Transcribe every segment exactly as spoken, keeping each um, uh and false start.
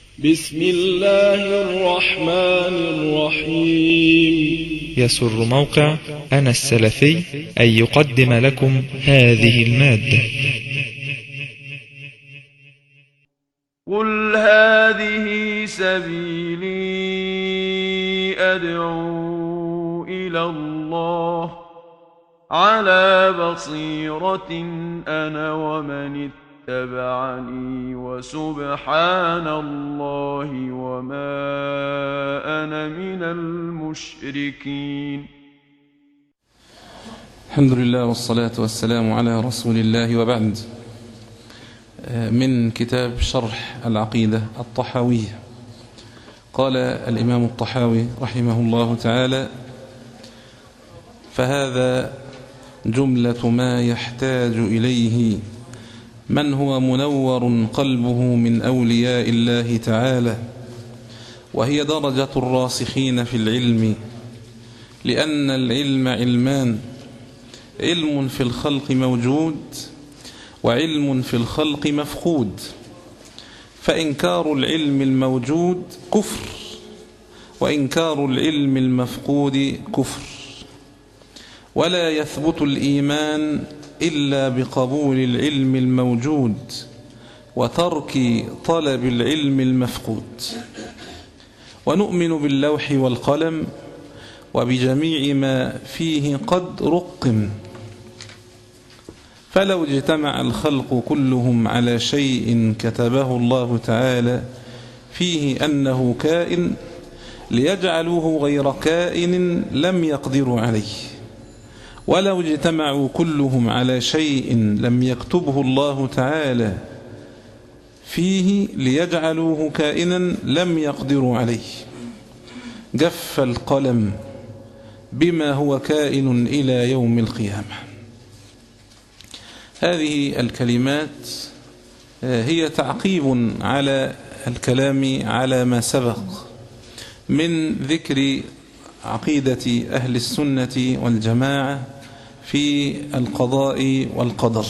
بسم الله الرحمن الرحيم. يسر موقع أنا السلفي أن يقدم لكم هذه المادة. قل هذه سبيلي أدعو إلى الله على بصيرة أنا ومن اتبعني وسبحان الله وما أنا من المشركين. الحمد لله والصلاة والسلام على رسول الله، وبعد. من كتاب شرح العقيدة الطحاوية. قال الإمام الطحاوي رحمه الله تعالى: فهذا جملة ما يحتاج إليه من هو منور قلبه من أولياء الله تعالى، وهي درجة الراسخين في العلم، لأن العلم علمان: علم في الخلق موجود، وعلم في الخلق مفقود. فإنكار العلم الموجود كفر، وإنكار العلم المفقود كفر. ولا يثبت الإيمان إلا بقبول العلم الموجود وترك طلب العلم المفقود. ونؤمن باللوح والقلم وبجميع ما فيه قد رقم، فلو اجتمع الخلق كلهم على شيء كتبه الله تعالى فيه أنه كائن ليجعلوه غير كائن لم يقدروا عليه، ولو اجتمعوا كلهم على شيء لم يكتبه الله تعالى فيه ليجعلوه كائنا لم يقدروا عليه. جف القلم بما هو كائن إلى يوم القيامة. هذه الكلمات هي تعقيب على الكلام على ما سبق من ذكر عقيدة أهل السنة والجماعة في القضاء والقدر.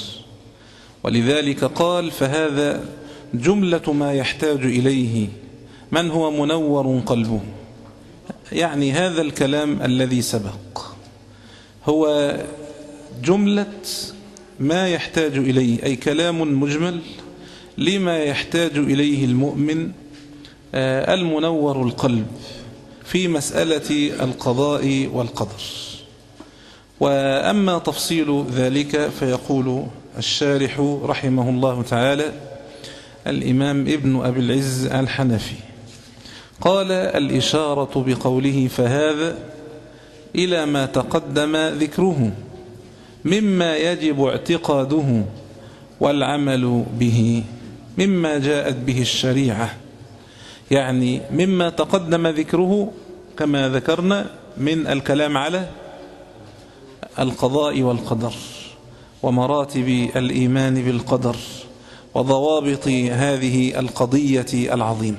ولذلك قال: فهذا جملة ما يحتاج إليه من هو منور قلبه. يعني هذا الكلام الذي سبق هو جملة ما يحتاج إليه، أي كلام مجمل لما يحتاج إليه المؤمن المنور القلب في مسألة القضاء والقدر. وأما تفصيل ذلك فيقول الشارح رحمه الله تعالى الإمام ابن أبي العز الحنفي: قال: الإشارة بقوله فهذا إلى ما تقدم ذكره مما يجب اعتقاده والعمل به، مما جاءت به الشريعة، يعني مما تقدم ذكره كما ذكرنا من الكلام على القضاء والقدر ومراتب الإيمان بالقدر وضوابط هذه القضية العظيمة.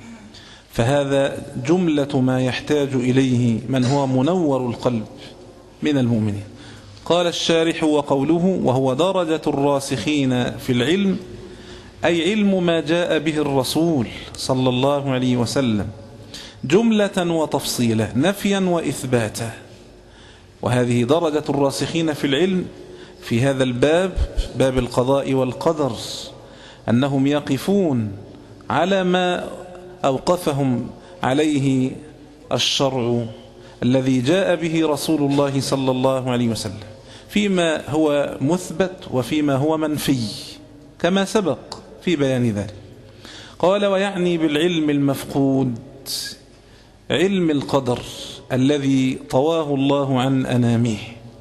فهذا جملة ما يحتاج إليه من هو منور القلب من المؤمنين. قال الشارح: وقوله وهو درجة الراسخين في العلم، أي علم ما جاء به الرسول صلى الله عليه وسلم جملة وتفصيلا، نفيا وإثباتا. وهذه درجة الراسخين في العلم في هذا الباب، باب القضاء والقدر، أنهم يقفون على ما أوقفهم عليه الشرع الذي جاء به رسول الله صلى الله عليه وسلم، فيما هو مثبت وفيما هو منفي كما سبق في بيان ذلك. قال: ويعني بالعلم المفقود علم القدر الذي طواه الله عن أنامه.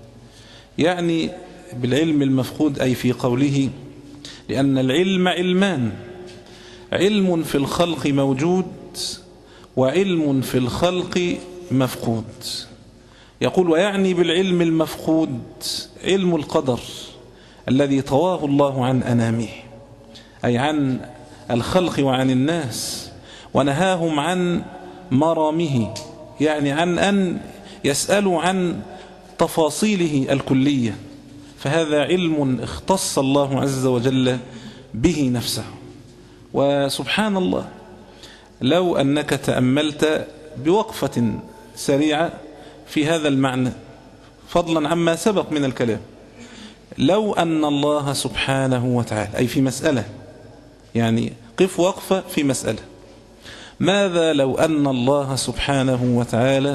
يعني بالعلم المفقود أي في قوله: لأن العلم علمان: علم في الخلق موجود، وعلم في الخلق مفقود. يقول: ويعني بالعلم المفقود علم القدر الذي طواه الله عن أنامه، أي عن الخلق وعن الناس، ونهاهم عن مرامه، يعني عن أن يسألوا عن تفاصيله الكلية. فهذا علم اختص الله عز وجل به نفسه. وسبحان الله، لو أنك تأملت بوقفة سريعة في هذا المعنى فضلا عما سبق من الكلام، لو أن الله سبحانه وتعالى، أي في مسألة، يعني قف وقفة في مسألة، ماذا لو أن الله سبحانه وتعالى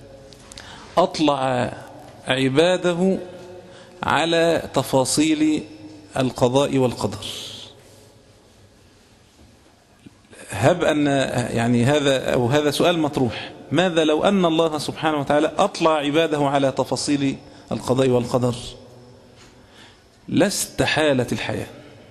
أطلع عباده على تفاصيل القضاء والقدر؟ هب أن يعني هذا أو هذا سؤال مطروح، ماذا لو أن الله سبحانه وتعالى أطلع عباده على تفاصيل القضاء والقدر؟ لاستحالت الحياة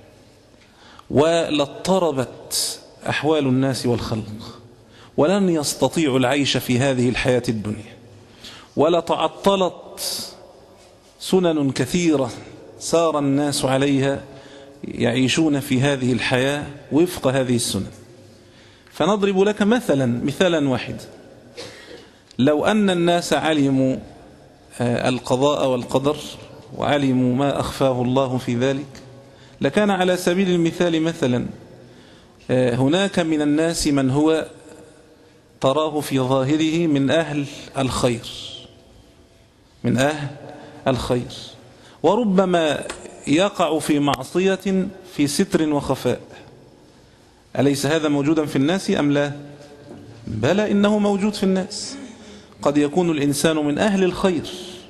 ولاضطربت أحوال الناس والخلق، ولن يستطيعوا العيش في هذه الحياة الدنيا، ولتعطلت سنن كثيرة سار الناس عليها يعيشون في هذه الحياة وفق هذه السنن. فنضرب لك مثلا مثالا واحد، لو أن الناس علموا القضاء والقدر وعلموا ما أخفاه الله في ذلك، لكان على سبيل المثال مثلا هناك من الناس من هو تراه في ظاهره من أهل الخير من أهل الخير وربما يقع في معصية في ستر وخفاء. أليس هذا موجودا في الناس أم لا؟ بلى، إنه موجود في الناس. قد يكون الإنسان من أهل الخير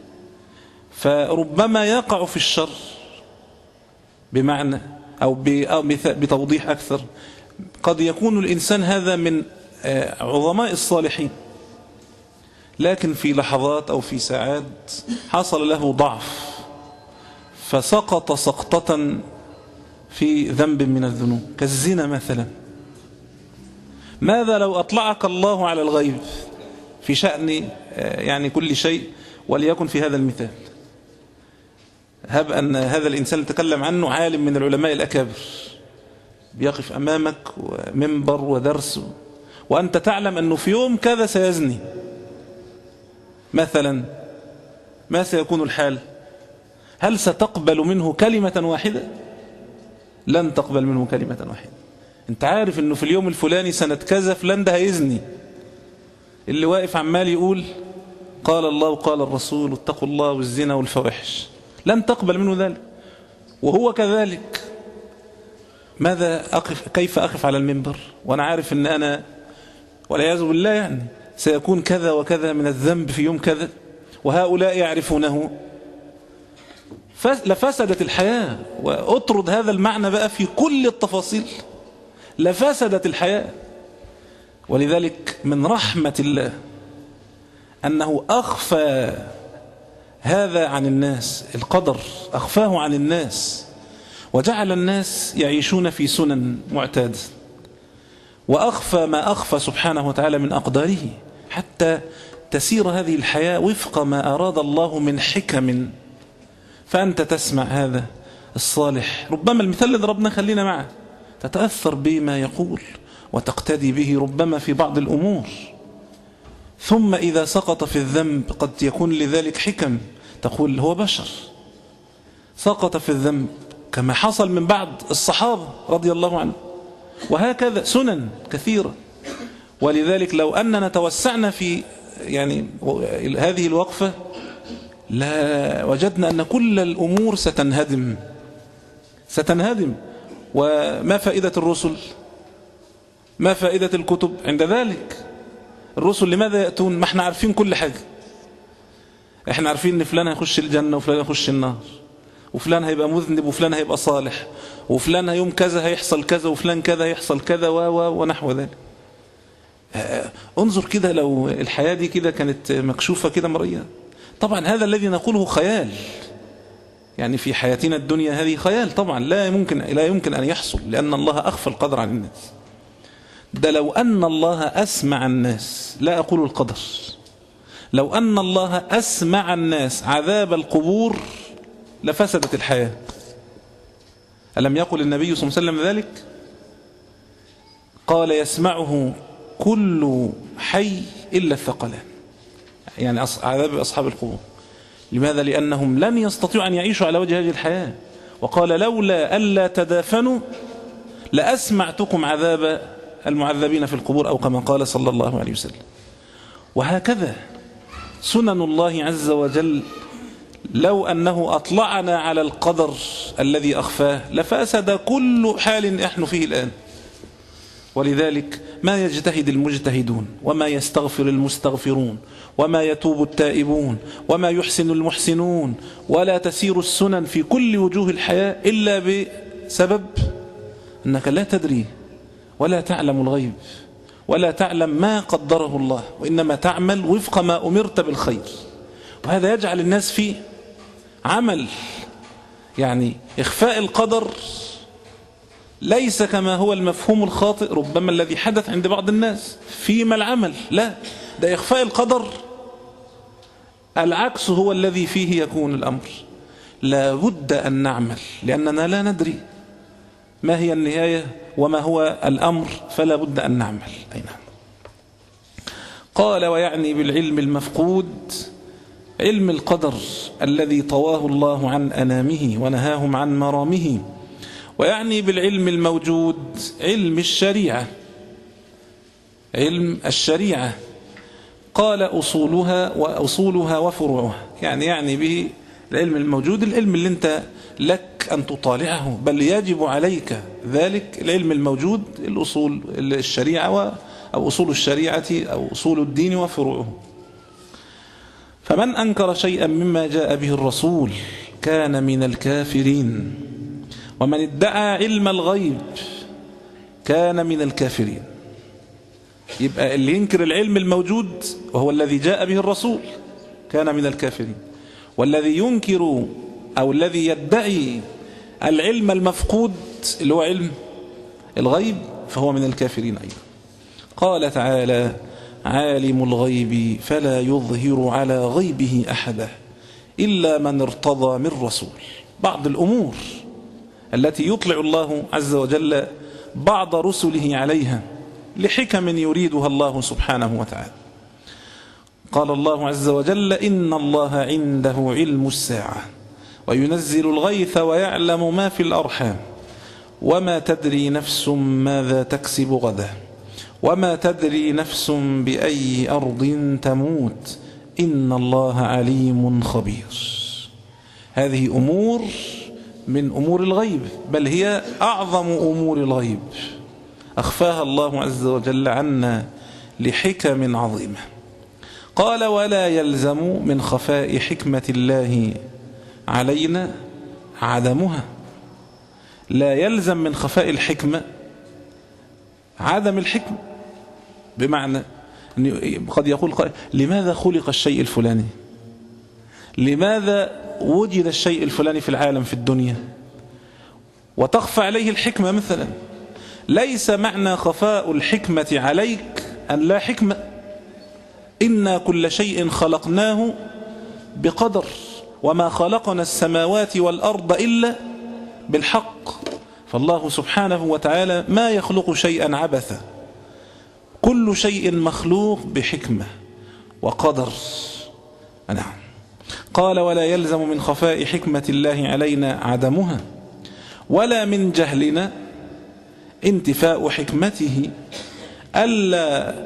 فربما يقع في الشر، بمعنى أو بتوضيح أكثر، قد يكون الإنسان هذا من عظماء الصالحين، لكن في لحظات أو في ساعات حصل له ضعف فسقط سقطة في ذنب من الذنوب كالزنا مثلا. ماذا لو أطلعك الله على الغيب في شأن يعني كل شيء، وليكن في هذا المثال، هب أن هذا الإنسان نتكلم عنه عالم من العلماء الأكابر بيقف أمامك ومنبر ودرس، وأنت تعلم أنه في يوم كذا سيزني مثلا، ما سيكون الحال؟ هل ستقبل منه كلمة واحدة؟ لن تقبل منه كلمة واحدة. انت عارف أنه في اليوم الفلاني سنة كذا فلان ده هيزني، اللي واقف عمال يقول قال الله وقال الرسول واتقوا الله والزنا والفواحش، لن تقبل منه ذلك. وهو كذلك، ماذا أقف كيف أقف على المنبر وأنا عارف أن أنا والعياذ بالله يعني سيكون كذا وكذا من الذنب في يوم كذا، وهؤلاء يعرفونه؟ لفسدت الحياة. وأطرد هذا المعنى بقى في كل التفاصيل، لفسدت الحياة. ولذلك من رحمة الله أنه أخفى هذا عن الناس، القدر أخفاه عن الناس، وجعل الناس يعيشون في سنن معتادة، وأخفى ما أخفى سبحانه وتعالى من أقداره حتى تسير هذه الحياة وفق ما أراد الله من حكم. فأنت تسمع هذا الصالح، ربما المثال اللي ضربنا خلينا معه، تتأثر بما يقول وتقتدي به ربما في بعض الأمور، ثم إذا سقط في الذنب قد يكون لذلك حكم، تقول هو بشر سقط في الذنب كما حصل من بعض الصحابة رضي الله عنهم، وهكذا سنن كثيرة. ولذلك لو أننا توسعنا في يعني هذه الوقفة لا وجدنا أن كل الأمور ستنهدم ستنهدم. وما فائدة الرسل؟ ما فائدة الكتب عند ذلك؟ الرسل لماذا يأتون؟ ما احنا عارفين كل حاجة، احنا عارفين ان فلان هيخش الجنة وفلان هيخش النار، وفلان هيبقى مذنب وفلان هيبقى صالح، وفلان يوم كذا هيحصل كذا وفلان كذا هيحصل كذا و و ونحو ذلك. انظر كده لو الحياة دي كده كانت مكشوفة كده مرئية. طبعا هذا الذي نقوله خيال، يعني في حياتنا الدنيا هذه خيال طبعا لا يمكن لا يمكن أن يحصل، لأن الله أخفى القدر عن الناس. ده لو أن الله أسمع الناس، لا أقول القدر، لو أن الله أسمع الناس عذاب القبور لفسدت الحياة. ألم يقل النبي صلى الله عليه وسلم ذلك؟ قال يسمعه كل حي إلا الثقلان، يعني عذاب أصحاب القبور. لماذا؟ لأنهم لن يستطيعوا أن يعيشوا على وجه هذه الحياة. وقال لولا ألا تدافنوا لأسمعتكم عذاب المعذبين في القبور أو كما قال صلى الله عليه وسلم. وهكذا سنن الله عز وجل لو أنه أطلعنا على القدر الذي أخفاه لفسد كل حال نحن فيه الآن. ولذلك ما يجتهد المجتهدون وما يستغفر المستغفرون وما يتوب التائبون وما يحسن المحسنون ولا تسير السنن في كل وجوه الحياة إلا بسبب أنك لا تدري ولا تعلم الغيب ولا تعلم ما قدره الله، وإنما تعمل وفق ما أمرت بالخير. وهذا يجعل الناس في عمل يعني إخفاء القدر ليس كما هو المفهوم الخاطئ ربما الذي حدث عند بعض الناس فيما العمل، لا، ده إخفاء القدر العكس هو الذي فيه يكون الأمر. لا بد أن نعمل لأننا لا ندري ما هي النهاية وما هو الأمر، فلا بد أن نعمل. أي نعم. قال ويعني بالعلم المفقود علم القدر الذي طواه الله عن أنامه ونهاهم عن مرامه، ويعني بالعلم الموجود علم الشريعة، علم الشريعة قال أصولها وأصولها وفروعها، يعني يعني به العلم الموجود العلم اللي انت لك أن تطالعه، بل يجب عليك ذلك العلم الموجود الأصول الشريعة أو أصول الشريعة أو أصول الدين وفروعه. فمن أنكر شيئا مما جاء به الرسول كان من الكافرين، ومن ادعى علم الغيب كان من الكافرين. يبقى اللي ينكر العلم الموجود وهو الذي جاء به الرسول كان من الكافرين، والذي ينكر أو الذي يدعي العلم المفقود اللي هو علم الغيب فهو من الكافرين أيضا. قال تعالى عالم الغيب فلا يظهر على غيبه أحدا إلا من ارتضى من رسول. بعض الأمور التي يطلع الله عز وجل بعض رسله عليها لحكم يريدها الله سبحانه وتعالى. قال الله عز وجل إن الله عنده علم الساعة وينزل الغيث ويعلم ما في الأرحام وما تدري نفس ماذا تكسب غدا وما تدري نفس بأي أرض تموت إن الله عليم خبير. هذه أمور من أمور الغيب، بل هي أعظم أمور الغيب أخفاها الله عز وجل عنا لحكم عظيمة. قال ولا يلزم من خفاء حكمة الله علينا عدمها. لا يلزم من خفاء الحكمة عدم الحكمة، بمعنى قد يقول قائل لماذا خلق الشيء الفلاني، لماذا وجد الشيء الفلاني في العالم في الدنيا، وتخفى عليه الحكمة مثلا. ليس معنى خفاء الحكمة عليك أن لا حكمة، إنا كل شيء خلقناه بقدر وما خلقنا السماوات والأرض إلا بالحق. فالله سبحانه وتعالى ما يخلق شيئا عبثا، كل شيء مخلوق بحكمة وقدر. نعم. قال ولا يلزم من خفاء حكمة الله علينا عدمها ولا من جهلنا انتفاء حكمته ألا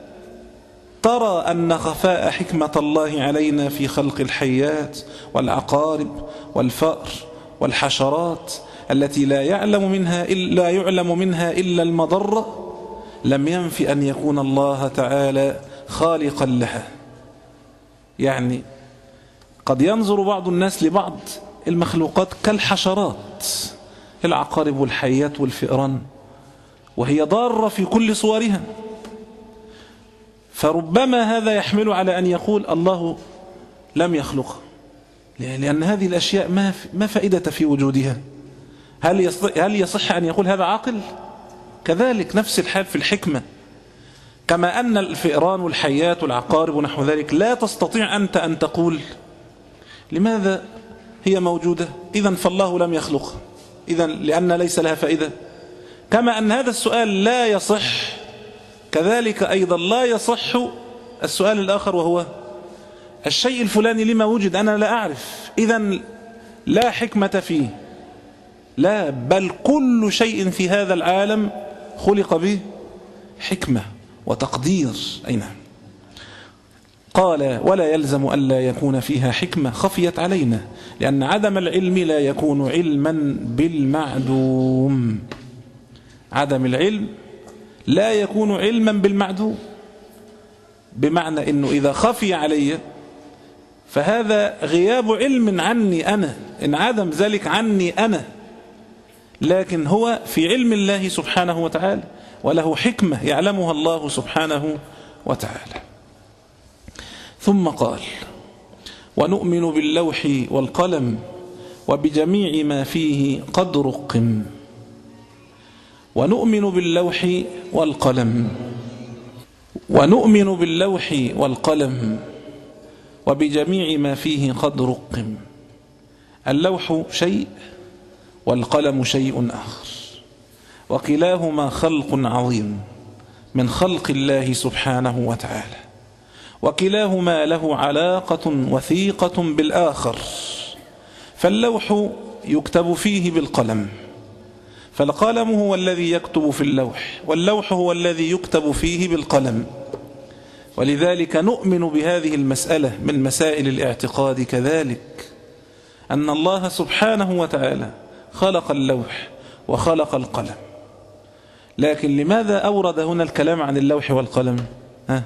ترى أن خفاء حكمة الله علينا في خلق الحيات والعقارب والفأر والحشرات التي لا يعلم منها إلا, لا يعلم منها إلا المضرة لم ينف أن يكون الله تعالى خالقا لها. يعني قد ينظر بعض الناس لبعض المخلوقات كالحشرات العقارب والحيات والفئران وهي ضارة في كل صورها، فربما هذا يحمل على أن يقول الله لم يخلقها، لأن هذه الأشياء ما ما فائدة في وجودها. هل يصح, هل يصح أن يقول هذا عاقل؟ كذلك نفس الحال في الحكمة، كما أن الفئران والحيات والعقارب ونحو ذلك لا تستطيع أنت أن تقول لماذا هي موجودة إذن فالله لم يخلقها إذن لأن ليس لها فائدة. كما أن هذا السؤال لا يصح، كذلك أيضا لا يصح السؤال الآخر وهو الشيء الفلاني لما وجد أنا لا أعرف إذن لا حكمة فيه. لا، بل كل شيء في هذا العالم خلق به حكمة وتقدير. أي نعم. قال ولا يلزم ألا يكون فيها حكمة خفيت علينا، لأن عدم العلم لا يكون علما بالمعدوم. عدم العلم لا يكون علما بالمعدوم، بمعنى أنه إذا خفي علي فهذا غياب علم عني أنا، إن عدم ذلك عني أنا، لكن هو في علم الله سبحانه وتعالى، وله حكمة يعلمها الله سبحانه وتعالى. ثم قال ونؤمن باللوح والقلم وبجميع ما فيه قد رقم. ونؤمن باللوح والقلم ونؤمن باللوح والقلم وبجميع ما فيه قد رقم. اللوح شيء والقلم شيء آخر، وكلاهما خلق عظيم من خلق الله سبحانه وتعالى، وكلاهما له علاقة وثيقة بالآخر. فاللوح يكتب فيه بالقلم، فالقلم هو الذي يكتب في اللوح، واللوح هو الذي يكتب فيه بالقلم. ولذلك نؤمن بهذه المسألة من مسائل الاعتقاد كذلك، أن الله سبحانه وتعالى خلق اللوح وخلق القلم. لكن لماذا أورد هنا الكلام عن اللوح والقلم؟ ها؟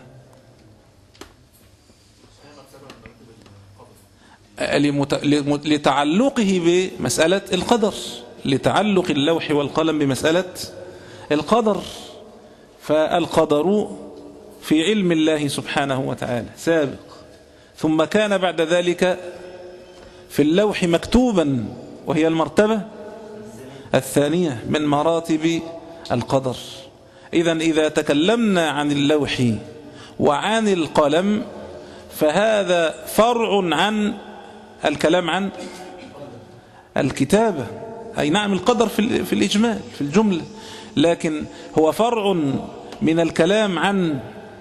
لتعلقه بمسألة القدر، لتعلق اللوح والقلم بمسألة القدر. فالقدر في علم الله سبحانه وتعالى سابق، ثم كان بعد ذلك في اللوح مكتوبا، وهي المرتبة الثانية من مراتب القدر. إذن إذا تكلمنا عن اللوح وعن القلم فهذا فرع عن الكلام عن الكتابة. أي نعم القدر في الإجمال في الجملة، لكن هو فرع من الكلام عن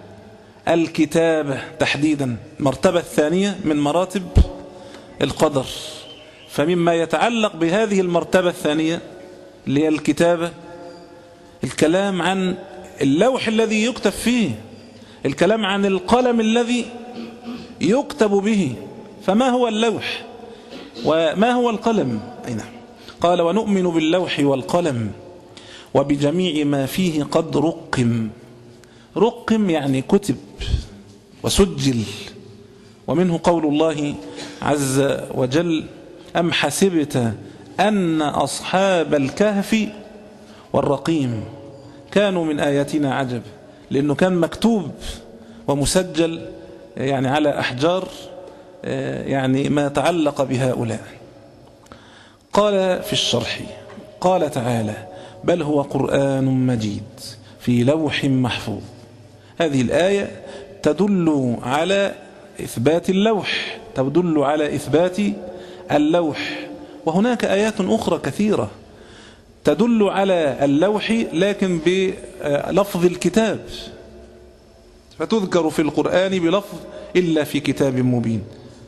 الكتابة تحديدا، المرتبة الثانية من مراتب القدر. فمما يتعلق بهذه المرتبة الثانية اللي هي الكتابة الكلام عن اللوح الذي يكتب فيه، الكلام عن القلم الذي يكتب به. فما هو اللوح وما هو القلم؟ أي نعم. قال ونؤمن باللوح والقلم وبجميع ما فيه قد رقم. رقم يعني كتب وسجل. ومنه قول الله عز وجل أم حسبت أن أصحاب الكهف والرقيم كانوا من آياتنا عجب، لأنه كان مكتوب ومسجل يعني على أحجار يعني ما تعلق بهؤلاء. قال في الشرح قال تعالى بل هو قرآن مجيد في لوح محفوظ. هذه الآية تدل على إثبات اللوح، تدل على إثبات اللوح. وهناك آيات أخرى كثيرة تدل على اللوح لكن بلفظ الكتاب، فتذكر في القرآن بلفظ إلا في كتاب مبين.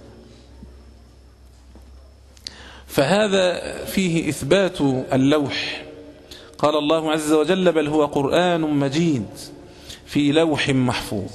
فهذا فيه إثبات اللوح. قال الله عز وجل بل هو قرآن مجيد في لوح محفوظ،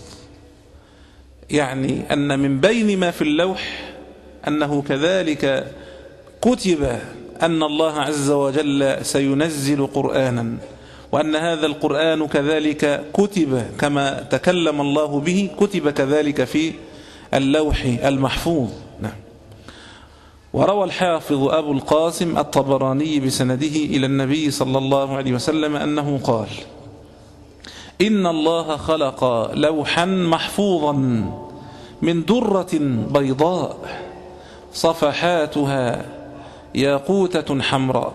يعني أن من بين ما في اللوح أنه كذلك كتب أن الله عز وجل سينزل قرآنا، وأن هذا القرآن كذلك كتب كما تكلم الله به، كتب كذلك في اللوح المحفوظ. نعم. وروى الحافظ أبو القاسم الطبراني بسنده إلى النبي صلى الله عليه وسلم أنه قال إن الله خلق لوحا محفوظا من درة بيضاء صفحاتها ياقوتة حمراء،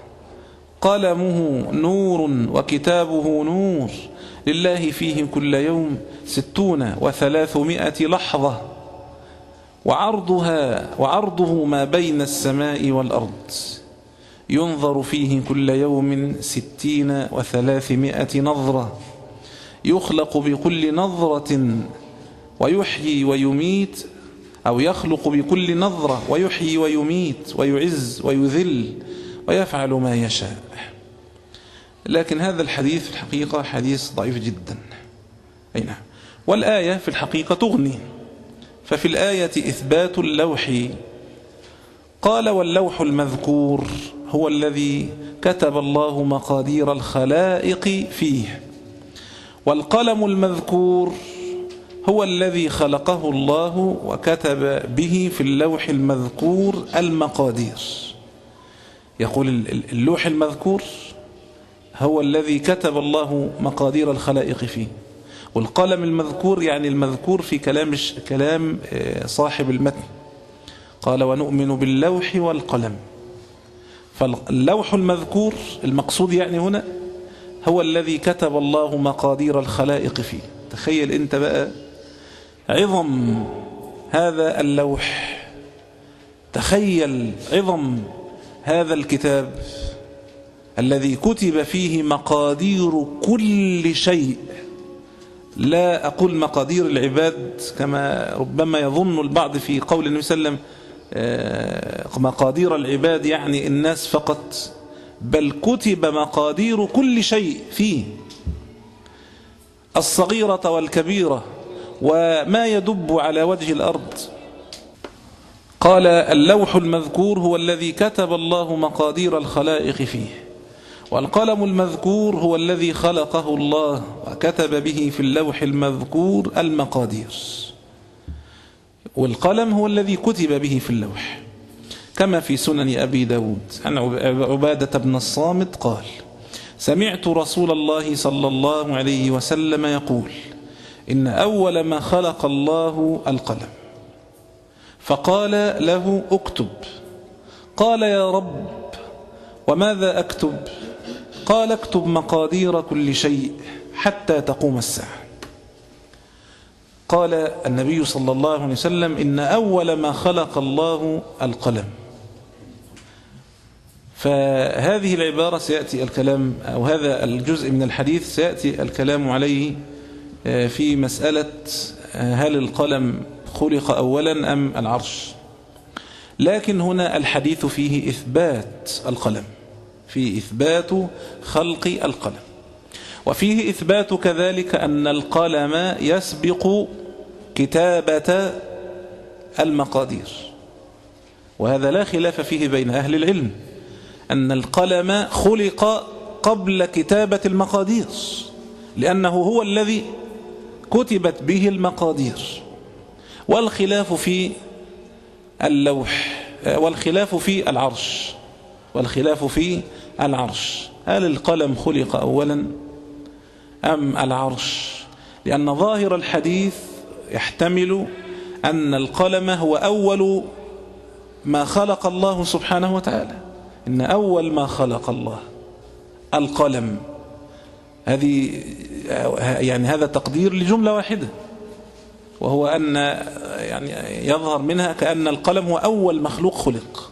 قلمه نور وكتابه نور، لله فيه كل يوم ستون وثلاثمائة لحظة، وعرضها وعرضه ما بين السماء والأرض، ينظر فيه كل يوم ستين وثلاثمائة نظرة، يخلق بكل نظرة ويحيي ويميت، أو يخلق بكل نظرة ويحيي ويميت ويعز ويذل ويفعل ما يشاء. لكن هذا الحديث في الحقيقة حديث ضعيف جدا. أي نعم. والآية في الحقيقة تغني، ففي الآية إثبات اللوح. قال واللوح المذكور هو الذي كتب الله مقادير الخلائق فيه، والقلم المذكور هو الذي خلقه الله وكتب به في اللوح المذكور المقادير. يقول اللوح المذكور هو الذي كتب الله مقادير الخلائق فيه، والقلم المذكور يعني المذكور في كلام كلام صاحب المتن. قال ونؤمن باللوح والقلم. فاللوح المذكور المقصود يعني هنا هو الذي كتب الله مقادير الخلائق فيه. تخيل انت بقى عظم هذا اللوح، تخيل عظم هذا الكتاب الذي كتب فيه مقادير كل شيء. لا أقول مقادير العباد كما ربما يظن البعض في قول النبي صلى الله عليه وسلم مقادير العباد يعني الناس فقط، بل كتب مقادير كل شيء فيه، الصغيرة والكبيرة وما يدب على وجه الأرض. قال اللوح المذكور هو الذي كتب الله مقادير الخلائق فيه، والقلم المذكور هو الذي خلقه الله وكتب به في اللوح المذكور المقادير، والقلم هو الذي كتب به في اللوح. كما في سنن أبي داود عن عبادة بن الصامت قال سمعت رسول الله صلى الله عليه وسلم يقول إن أول ما خلق الله القلم، فقال له اكتب. قال يا رب وماذا أكتب؟ قال اكتب مقادير كل شيء حتى تقوم الساعة. قال النبي صلى الله عليه وسلم إن أول ما خلق الله القلم. فهذه العبارة سيأتي الكلام، أو هذا الجزء من الحديث سيأتي الكلام عليه في مسألة هل القلم خلق أولا أم العرش. لكن هنا الحديث فيه إثبات القلم، فيه إثبات خلق القلم، وفيه إثبات كذلك أن القلم يسبق كتابة المقادير، وهذا لا خلاف فيه بين أهل العلم أن القلم خلق قبل كتابة المقادير، لأنه هو الذي كتبت به المقادير. والخلاف في اللوح، والخلاف في العرش، والخلاف في العرش هل القلم خلق أولا أم العرش؟ لأن ظاهر الحديث يحتمل أن القلم هو أول ما خلق الله سبحانه وتعالى. إن أول ما خلق الله القلم، هذه يعني هذا تقدير لجملة واحدة، وهو أن يعني يظهر منها كأن القلم هو أول مخلوق خلق.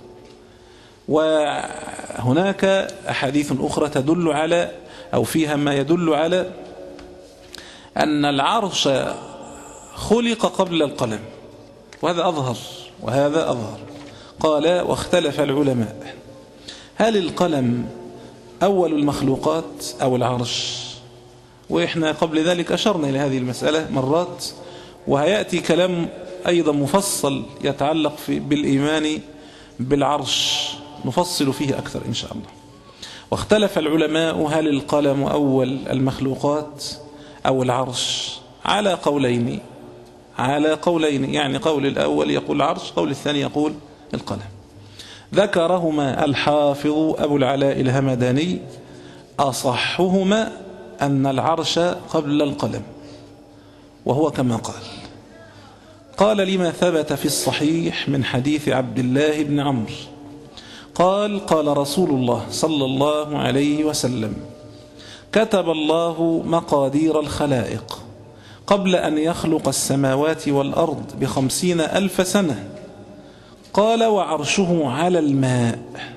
وهناك أحاديث أخرى تدل على أو فيها ما يدل على أن العرش خلق قبل القلم، وهذا أظهر وهذا أظهر. قال واختلف العلماء هل القلم أول المخلوقات أو العرش؟ وإحنا قبل ذلك أشرنا إلى هذه المسألة مرات، وهيأتي كلام أيضا مفصل يتعلق في بالإيمان بالعرش نفصل فيه أكثر إن شاء الله. واختلف العلماء هل القلم أول المخلوقات أو العرش؟ على قولين، على قولين يعني قول الأول يقول العرش، قول الثاني يقول القلم. ذكرهما الحافظ أبو العلاء الهمداني أصحهما أن العرش قبل القلم، وهو كما قال. قال لما ثبت في الصحيح من حديث عبد الله بن عمرو قال قال رسول الله صلى الله عليه وسلم كتب الله مقادير الخلائق قبل أن يخلق السماوات والأرض بخمسين ألف سنة. قال وعرشه على الماء،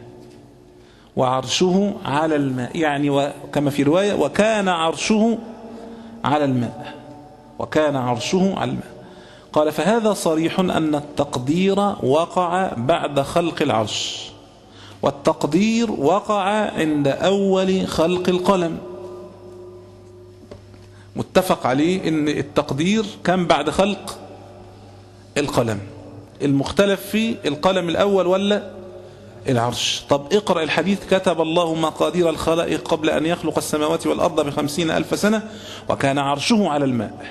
وعرشه على الماء يعني وكما في رواية وكان عرشه على الماء، وكان عرشه على الماء. قال فهذا صريح أن التقدير وقع بعد خلق العرش، والتقدير وقع عند أول خلق القلم. متفق عليه ان التقدير كان بعد خلق القلم. المختلف فيه القلم الأول ولا العرش. طب اقرأ الحديث: كتب الله مقادير الخلائق قبل أن يخلق السماوات والأرض بخمسين ألف سنة وكان عرشه على الماء.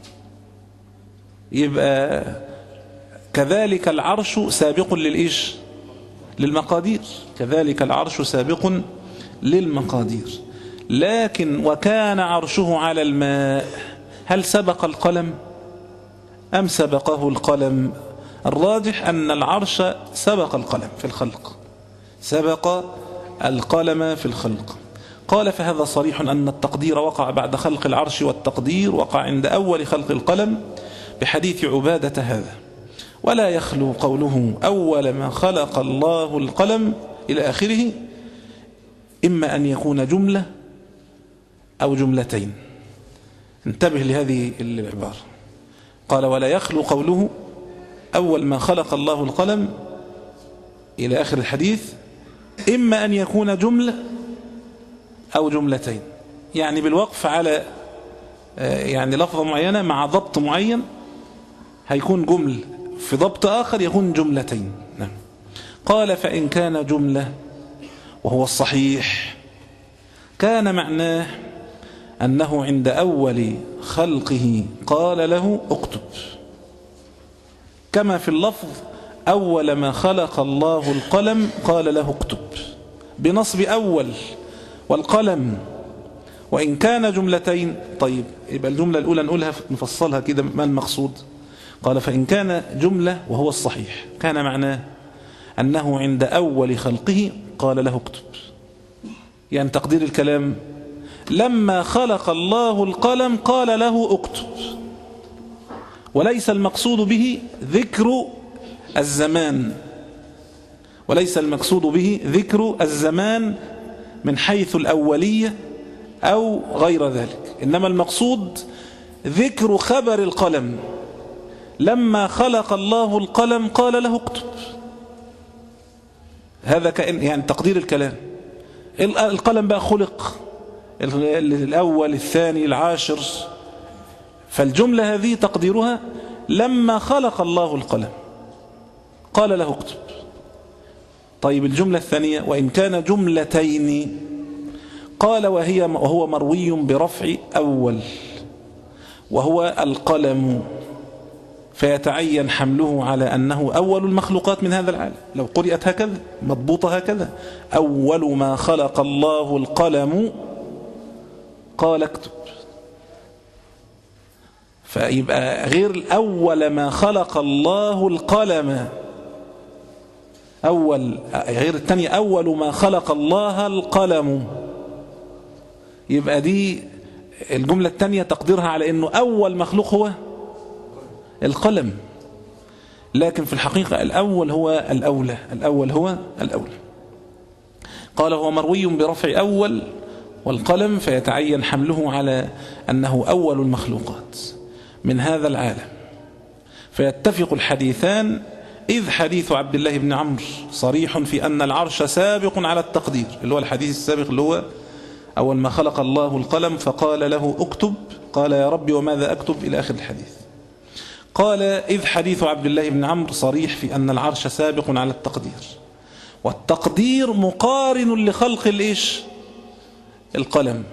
يبقى كذلك العرش سابق للإيش؟ للمقادير. كذلك العرش سابق للمقادير. لكن وكان عرشه على الماء، هل سبق القلم أم سبقه القلم؟ الراجح أن العرش سبق القلم في الخلق، سبق القلم في الخلق. قال: فهذا صريح أن التقدير وقع بعد خلق العرش، والتقدير وقع عند أول خلق القلم بحديث عبادة هذا. ولا يخلو قوله أول ما خلق الله القلم إلى آخره إما أن يكون جملة أو جملتين. انتبه لهذه العبارة. قال: ولا يخلو قوله أول ما خلق الله القلم إلى آخر الحديث إما أن يكون جملة أو جملتين، يعني بالوقف على يعني لفظة معينة مع ضبط معين هيكون جمل، في ضبط آخر يكون جملتين. نعم. قال: فإن كان جملة وهو الصحيح كان معناه أنه عند أول خلقه قال له اكتب، كما في اللفظ أول ما خلق الله القلم قال له اكتب، بنصب أول والقلم. وإن كان جملتين، طيب يبقى الجملة الأولى نقولها نفصلها كده، ما المقصود؟ قال: فإن كان جملة وهو الصحيح كان معناه أنه عند أول خلقه قال له اكتب. يعني تقدير الكلام: لما خلق الله القلم قال له اكتب، وليس المقصود به ذكر الزمان، وليس المقصود به ذكر الزمان من حيث الأولية أو غير ذلك، إنما المقصود ذكر خبر القلم. لما خلق الله القلم قال له اكتب. هذا كأن يعني تقدير الكلام. القلم بقى خلق الأول الثاني العاشر، فالجملة هذه تقديرها لما خلق الله القلم قال له اكتب. طيب الجملة الثانية: وإن كان جملتين قال وهي وهو مروي برفع أول وهو القلم، فيتعين حمله على أنه أول المخلوقات من هذا العالم. لو قرئت هكذا مضبوطة هكذا: أول ما خلق الله القلم قال اكتب، فيبقى غير أول ما خلق الله القلم، أول غير الثانية أول ما خلق الله القلم. يبقى دي الجملة الثانية تقديرها على أنه أول مخلوق هو القلم، لكن في الحقيقة الأول هو الأولى، الأول هو الأولى. قال: هو مروي برفع أول والقلم، فيتعين حمله على أنه أول المخلوقات من هذا العالم. فيتفق الحديثان، إذ حديث عبد الله بن عمرو صريح في أن العرش سابق على التقدير، اللي هو الحديث السابق اللي هو أول ما خلق الله القلم فقال له اكتب، قال: يا ربي وماذا أكتب، إلى آخر الحديث. قال: إذ حديث عبد الله بن عمرو صريح في أن العرش سابق على التقدير، والتقدير مقارن لخلق الإيش؟ القلم.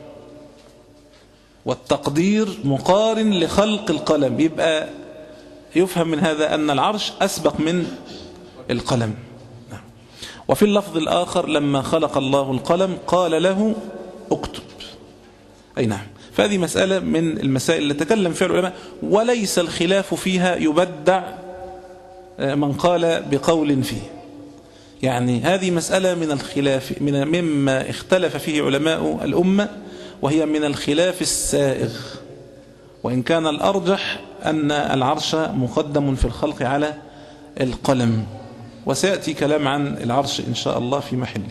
والتقدير مقارن لخلق القلم، يبقى يفهم من هذا أن العرش أسبق من القلم. وفي اللفظ الآخر: لما خلق الله القلم قال له اكتب. أي نعم. فهذه مسألة من المسائل اللي تكلم فيها العلماء، وليس الخلاف فيها يبدع من قال بقول فيه. يعني هذه مسألة من الخلاف، من مما اختلف فيه علماء الأمة، وهي من الخلاف السائغ، وإن كان الأرجح أن العرش مقدم في الخلق على القلم، وسيأتي كلام عن العرش إن شاء الله في محله.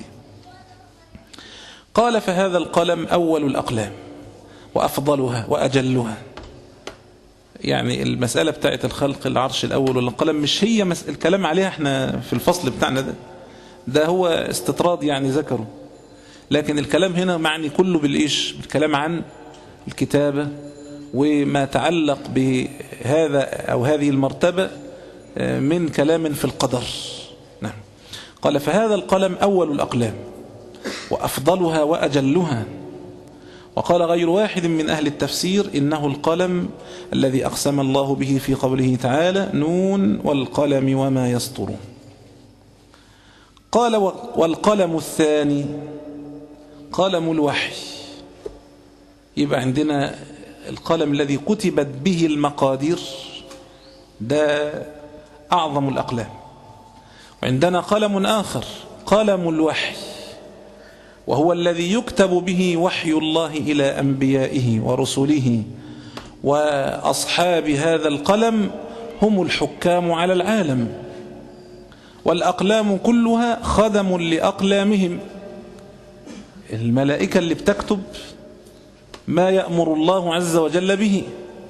قال: فهذا القلم أول الأقلام وأفضلها وأجلها. يعني المسألة بتاعت الخلق العرش الأول والقلم مش هي الكلام عليها احنا في الفصل بتاعنا ده، ده هو استطراد يعني ذكره، لكن الكلام هنا معني كله بالإيش؟ الكلام عن الكتابة وما تعلق بهذا أو هذه المرتبة من كلام في القدر. نعم. قال فهذا القلم أول الأقلام وأفضلها وأجلها. وقال غير واحد من أهل التفسير إنه القلم الذي أقسم الله به في قوله تعالى نون والقلم وما يسطرون. قال والقلم الثاني قلم الوحي. يبقى عندنا القلم الذي كتبت به المقادير، ده أعظم الأقلام. وعندنا قلم آخر قلم الوحي، وهو الذي يكتب به وحي الله إلى أنبيائه ورسله، وأصحاب هذا القلم هم الحكام على العالم، والأقلام كلها خدم لأقلامهم. الملائكة اللي بتكتب ما يأمر الله عز وجل به،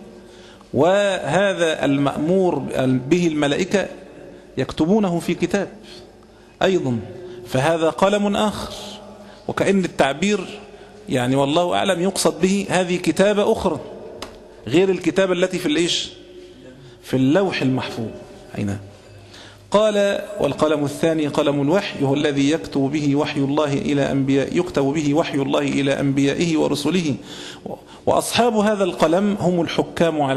وهذا المأمور به الملائكة يكتبونه في كتاب أيضا، فهذا قلم آخر. وكأن التعبير يعني والله أعلم يقصد به هذه كتابة أخرى غير الكتابة التي في الإيش؟ في اللوح المحفوظ. أين قال والقلم الثاني قلم الوحي، هو الذي يكتب به وحي الله إلى أنبياء يكتب به وحي الله إلى أنبيائه ورسله، وأصحاب هذا القلم هم الحكام على